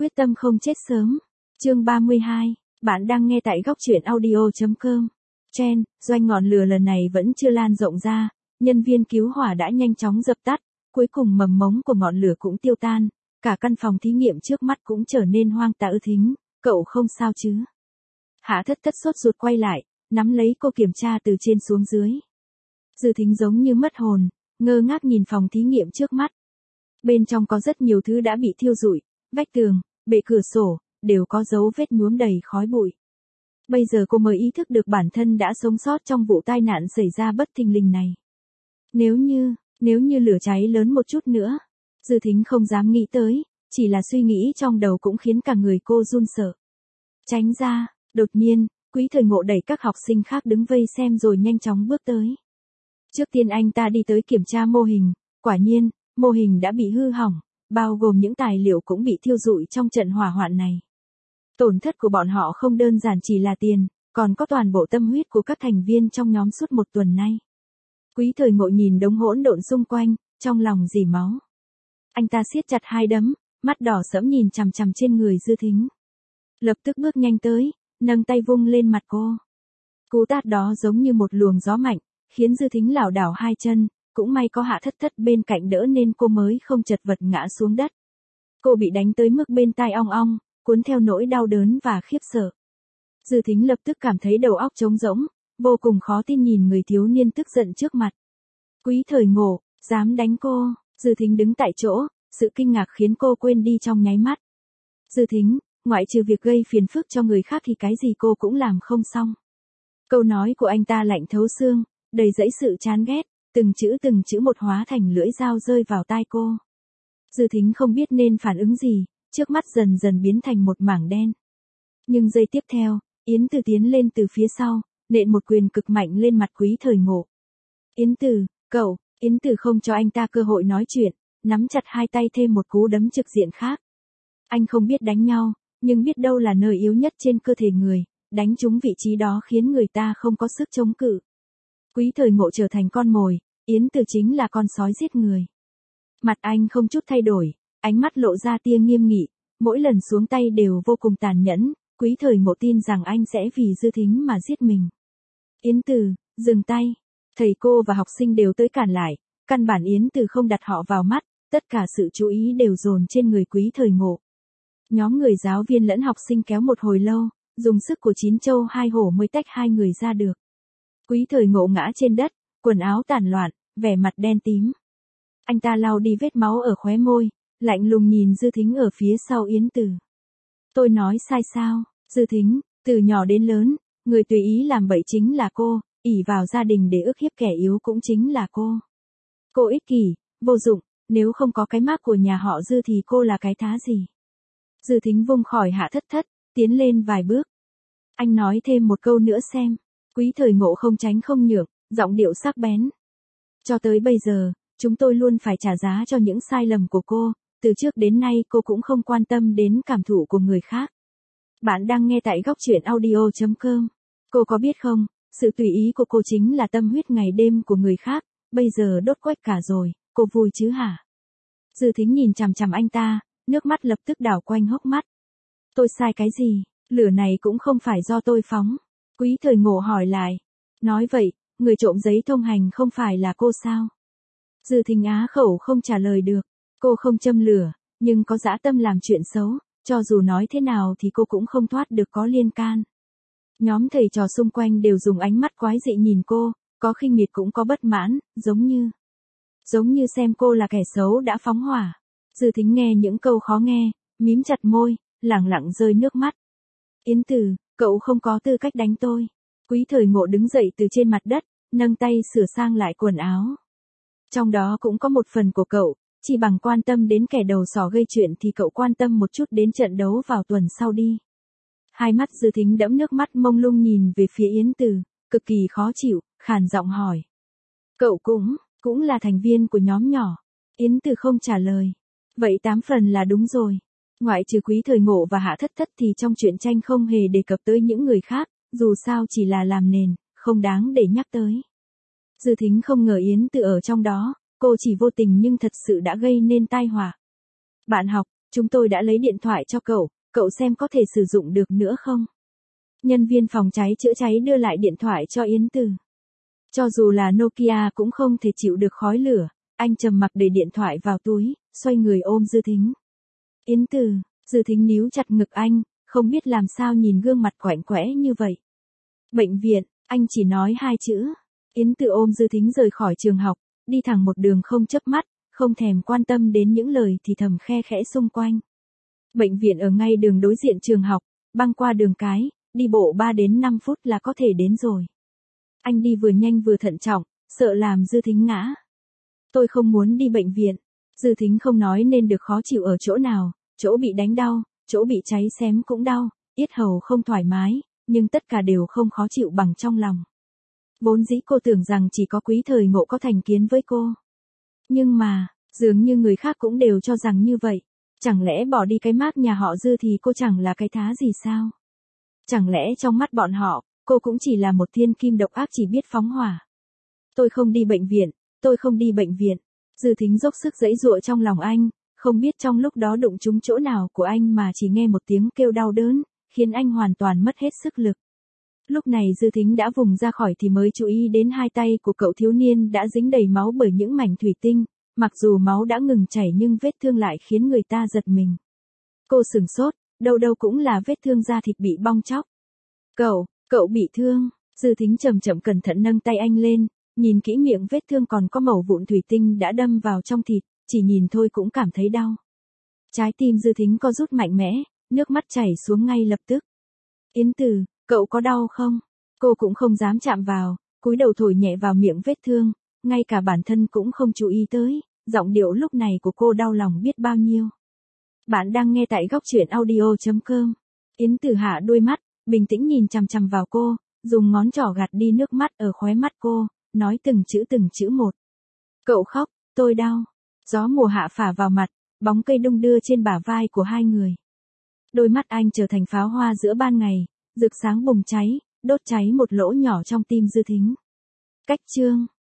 Quyết tâm không chết sớm. Chương 32, bạn đang nghe tại góc truyện audio.com. Chen, doanh ngọn lửa lần này vẫn chưa lan rộng ra, nhân viên cứu hỏa đã nhanh chóng dập tắt, cuối cùng mầm mống của ngọn lửa cũng tiêu tan, cả căn phòng thí nghiệm trước mắt cũng trở nên hoang tã thính, cậu không sao chứ? Hạ Thất Thất sốt ruột quay lại, nắm lấy cô kiểm tra từ trên xuống dưới. Dư Thính giống như mất hồn, ngơ ngác nhìn phòng thí nghiệm trước mắt. Bên trong có rất nhiều thứ đã bị thiêu rụi, vách tường, bệ cửa sổ, đều có dấu vết nhuốm đầy khói bụi. Bây giờ cô mới ý thức được bản thân đã sống sót trong vụ tai nạn xảy ra bất thình lình này. Nếu như lửa cháy lớn một chút nữa, Dư Thính không dám nghĩ tới, chỉ là suy nghĩ trong đầu cũng khiến cả người cô run sợ. Tránh ra, đột nhiên, Quý Thời Ngộ đẩy các học sinh khác đứng vây xem rồi nhanh chóng bước tới. Trước tiên anh ta đi tới kiểm tra mô hình, quả nhiên, mô hình đã bị hư hỏng, bao gồm những tài liệu cũng bị thiêu rụi trong trận hỏa hoạn này. Tổn thất của bọn họ không đơn giản chỉ là tiền, còn có toàn bộ tâm huyết của các thành viên trong nhóm suốt một tuần nay. Quý Thời Ngộ nhìn đống hỗn độn xung quanh, trong lòng rỉ máu. Anh ta siết chặt hai đấm, mắt đỏ sẫm nhìn chằm chằm trên người Dư Thính. Lập tức bước nhanh tới, nâng tay vung lên mặt cô. Cú tát đó giống như một luồng gió mạnh, khiến Dư Thính lảo đảo hai chân, cũng may có Hạ Thất Thất bên cạnh đỡ nên cô mới không chật vật ngã xuống đất. Cô bị đánh tới mức bên tai ong ong, cuốn theo nỗi đau đớn và khiếp sợ. Dư Thính lập tức cảm thấy đầu óc trống rỗng, vô cùng khó tin nhìn người thiếu niên tức giận trước mặt. Quý Thời Ngộ, dám đánh cô? Dư Thính đứng tại chỗ, sự kinh ngạc khiến cô quên đi trong nháy mắt. Dư Thính, ngoại trừ việc gây phiền phức cho người khác thì cái gì cô cũng làm không xong. Câu nói của anh ta lạnh thấu xương, đầy dẫy sự chán ghét, từng chữ một hóa thành lưỡi dao rơi vào tai cô. Dư Thính không biết nên phản ứng gì, trước mắt dần dần biến thành một mảng đen. Nhưng giây tiếp theo, Yến Từ tiến lên từ phía sau, nện một quyền cực mạnh lên mặt Quý Thời Ngộ. Yến Từ, cậu, Yến Từ không cho anh ta cơ hội nói chuyện, nắm chặt hai tay thêm một cú đấm trực diện khác. Anh không biết đánh nhau, nhưng biết đâu là nơi yếu nhất trên cơ thể người, đánh trúng vị trí đó khiến người ta không có sức chống cự. Quý Thời Ngộ trở thành con mồi, Yến Từ chính là con sói giết người. Mặt anh không chút thay đổi, ánh mắt lộ ra tia nghiêm nghị, mỗi lần xuống tay đều vô cùng tàn nhẫn, Quý Thời Ngộ tin rằng anh sẽ vì Dư Thính mà giết mình. Yến Từ, dừng tay. Thầy cô và học sinh đều tới cản lại, căn bản Yến Từ không đặt họ vào mắt, tất cả sự chú ý đều dồn trên người Quý Thời Ngộ. Nhóm người giáo viên lẫn học sinh kéo một hồi lâu, dùng sức của 9 châu 2 hổ mới tách hai người ra được. Quý Thời Ngộ ngã trên đất, quần áo tản loạn, vẻ mặt đen tím. Anh ta lau đi vết máu ở khóe môi, lạnh lùng nhìn Dư Thính ở phía sau Yến Từ. Tôi nói sai sao? Dư Thính, từ nhỏ đến lớn, người tùy ý làm bậy chính là cô, ỷ vào gia đình để ức hiếp kẻ yếu cũng chính là cô. Cô ích kỷ, vô dụng, nếu không có cái mác của nhà họ Dư thì cô là cái thá gì? Dư Thính vung khỏi Hạ Thất Thất, tiến lên vài bước. Anh nói thêm một câu nữa xem. Quý Thời Ngộ không tránh không nhượng, giọng điệu sắc bén. Cho tới bây giờ, chúng tôi luôn phải trả giá cho những sai lầm của cô, từ trước đến nay cô cũng không quan tâm đến cảm thụ của người khác. Bạn đang nghe tại góc truyện audio.com. Cô có biết không, sự tùy ý của cô chính là tâm huyết ngày đêm của người khác, bây giờ đốt quách cả rồi, cô vui chứ hả? Dư Thính nhìn chằm chằm anh ta, nước mắt lập tức đảo quanh hốc mắt. Tôi sai cái gì? Lửa này cũng không phải do tôi phóng. Quý Thời Ngộ hỏi lại. Nói vậy, người trộm giấy thông hành không phải là cô sao? Dư Thính á khẩu không trả lời được. Cô không châm lửa, nhưng có dã tâm làm chuyện xấu, cho dù nói thế nào thì cô cũng không thoát được có liên can. Nhóm thầy trò xung quanh đều dùng ánh mắt quái dị nhìn cô, có khinh miệt cũng có bất mãn, giống như xem cô là kẻ xấu đã phóng hỏa. Dư Thính nghe những câu khó nghe, mím chặt môi, lẳng lặng rơi nước mắt. Yến Từ, cậu không có tư cách đánh tôi. Quý Thời Ngộ đứng dậy từ trên mặt đất, nâng tay sửa sang lại quần áo. Trong đó cũng có một phần của cậu, chỉ bằng quan tâm đến kẻ đầu sỏ gây chuyện thì cậu quan tâm một chút đến trận đấu vào tuần sau đi. Hai mắt Dư Thính đẫm nước mắt mông lung nhìn về phía Yến Từ, cực kỳ khó chịu, khàn giọng hỏi. Cậu cũng là thành viên của nhóm nhỏ. Yến Từ không trả lời. Vậy 8 phần là đúng rồi. Ngoại trừ Quý Thời Ngộ và Hạ Thất Thất thì trong truyện tranh không hề đề cập tới những người khác, dù sao chỉ là làm nền, không đáng để nhắc tới. Dư Thính không ngờ Yến Từ ở trong đó, cô chỉ vô tình nhưng thật sự đã gây nên tai họa. Bạn học, chúng tôi đã lấy điện thoại cho cậu xem có thể sử dụng được nữa không? Nhân viên phòng cháy chữa cháy đưa lại điện thoại cho Yến Từ. Cho dù là Nokia cũng không thể chịu được khói lửa, anh trầm mặc để điện thoại vào túi, xoay người ôm Dư Thính. Yến Từ, Dư Thính níu chặt ngực anh, không biết làm sao nhìn gương mặt quạnh quẽ như vậy. Bệnh viện, anh chỉ nói 2 chữ. Yến Từ ôm Dư Thính rời khỏi trường học, đi thẳng một đường không chớp mắt, không thèm quan tâm đến những lời thì thầm khe khẽ xung quanh. Bệnh viện ở ngay đường đối diện trường học, băng qua đường cái, đi bộ 3 đến 5 phút là có thể đến rồi. Anh đi vừa nhanh vừa thận trọng, sợ làm Dư Thính ngã. Tôi không muốn đi bệnh viện. Dư Thính không nói nên được khó chịu ở chỗ nào, chỗ bị đánh đau, chỗ bị cháy xém cũng đau, yết hầu không thoải mái, nhưng tất cả đều không khó chịu bằng trong lòng. Vốn dĩ cô tưởng rằng chỉ có Quý Thời Ngộ có thành kiến với cô. Nhưng mà, dường như người khác cũng đều cho rằng như vậy. Chẳng lẽ bỏ đi cái mác nhà họ Dư thì cô chẳng là cái thá gì sao? Chẳng lẽ trong mắt bọn họ, cô cũng chỉ là một thiên kim độc ác chỉ biết phóng hỏa? Tôi không đi bệnh viện, tôi không đi bệnh viện. Dư Thính dốc sức giãy giụa trong lòng anh, không biết trong lúc đó đụng trúng chỗ nào của anh mà chỉ nghe một tiếng kêu đau đớn, khiến anh hoàn toàn mất hết sức lực. Lúc này Dư Thính đã vùng ra khỏi thì mới chú ý đến 2 tay của cậu thiếu niên đã dính đầy máu bởi những mảnh thủy tinh, mặc dù máu đã ngừng chảy nhưng vết thương lại khiến người ta giật mình. Cô sửng sốt, đâu đâu cũng là vết thương da thịt bị bong tróc. Cậu bị thương. Dư Thính chậm chậm cẩn thận nâng tay anh lên, nhìn kỹ miệng vết thương còn có mẩu vụn thủy tinh đã đâm vào trong thịt, chỉ nhìn thôi cũng cảm thấy đau. Trái tim Dư Thính co rút mạnh mẽ, nước mắt chảy xuống ngay lập tức. Yến Từ, cậu có đau không? Cô cũng không dám chạm vào, cúi đầu thổi nhẹ vào miệng vết thương, ngay cả bản thân cũng không chú ý tới, giọng điệu lúc này của cô đau lòng biết bao nhiêu. Bạn đang nghe tại góc truyện audio.com. Yến Từ hạ đuôi mắt, bình tĩnh nhìn chằm chằm vào cô, dùng ngón trỏ gạt đi nước mắt ở khóe mắt cô, nói từng chữ một. Cậu khóc, tôi đau. Gió mùa hạ phả vào mặt, bóng cây đung đưa trên bả vai của hai người. Đôi mắt anh trở thành pháo hoa giữa ban ngày, rực sáng bùng cháy, đốt cháy một lỗ nhỏ trong tim Dư Thính. Cách chương